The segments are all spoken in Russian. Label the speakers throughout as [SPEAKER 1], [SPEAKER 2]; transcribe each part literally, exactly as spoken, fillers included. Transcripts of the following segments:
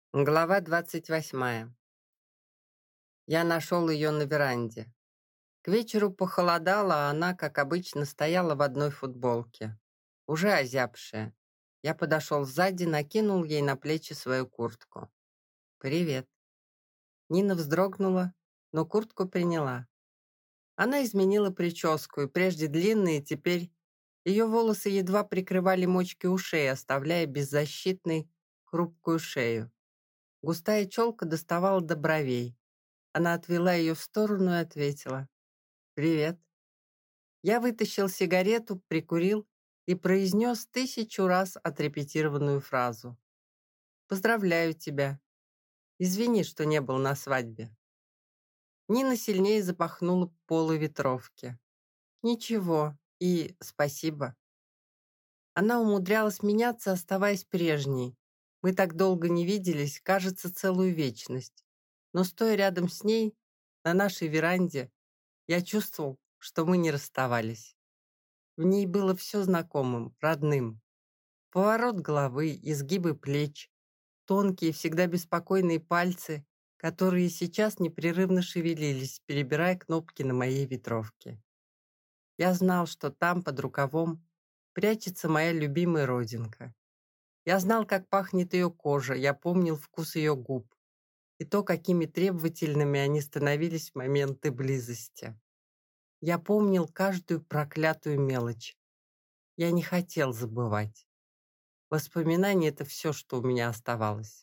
[SPEAKER 1] Глава двадцать восьмая. Я нашел ее на веранде. К вечеру похолодало, а она, как обычно, стояла в одной футболке, уже озябшая. Я подошел сзади, накинул ей на плечи свою куртку. «Привет». Нина вздрогнула, но куртку приняла. Она изменила прическу, и прежде длинные, теперь ее волосы едва прикрывали мочки ушей, оставляя беззащитной хрупкую шею. Густая челка доставала до бровей. Она отвела ее в сторону и ответила: «Привет». Я вытащил сигарету, прикурил и произнес тысячу раз отрепетированную фразу. «Поздравляю тебя. Извини, что не был на свадьбе». Нина сильнее запахнула полы ветровки. «Ничего, и спасибо». Она умудрялась меняться, оставаясь прежней. Мы так долго не виделись, кажется, целую вечность. Но стоя рядом с ней, на нашей веранде, я чувствовал, что мы не расставались. В ней было все знакомым, родным. Поворот головы, изгибы плеч, тонкие, всегда беспокойные пальцы, которые сейчас непрерывно шевелились, перебирая кнопки на моей ветровке. Я знал, что там, под рукавом, прячется моя любимая родинка. Я знал, как пахнет ее кожа, я помнил вкус ее губ и то, какими требовательными они становились в моменты близости. Я помнил каждую проклятую мелочь. Я не хотел забывать. Воспоминания — это все, что у меня оставалось.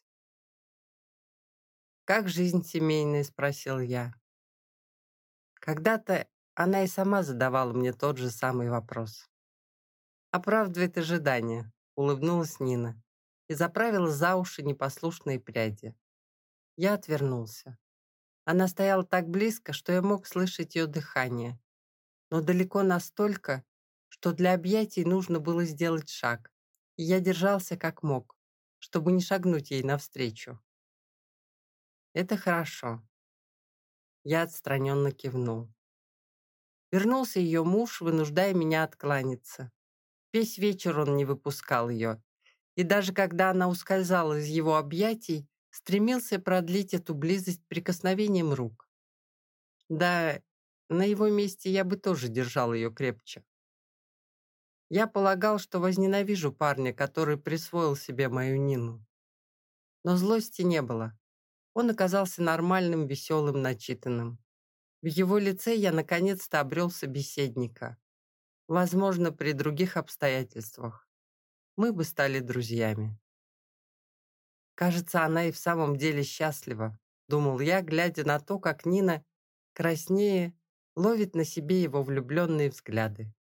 [SPEAKER 1] «Как жизнь семейная?» — спросил я. Когда-то она и сама задавала мне тот же самый вопрос. «Оправдывает ожидания», — улыбнулась Нина и заправила за уши непослушные пряди. Я отвернулся. Она стояла так близко, что я мог слышать ее дыхание, но далеко настолько, что для объятий нужно было сделать шаг, и я держался как мог, чтобы не шагнуть ей навстречу. «Это хорошо». Я отстраненно кивнул. Вернулся ее муж, вынуждая меня откланяться. Весь вечер он не выпускал ее, и даже когда она ускользала из его объятий, стремился продлить эту близость прикосновением рук. Да, на его месте я бы тоже держал ее крепче. Я полагал, что возненавижу парня, который присвоил себе мою Нину. Но злости не было. Он оказался нормальным, веселым, начитанным. В его лице я наконец-то обрел собеседника. Возможно, при других обстоятельствах мы бы стали друзьями. Кажется, она и в самом деле счастлива, думал я, глядя на то, как Нина, краснее, ловит на себе его влюбленные взгляды.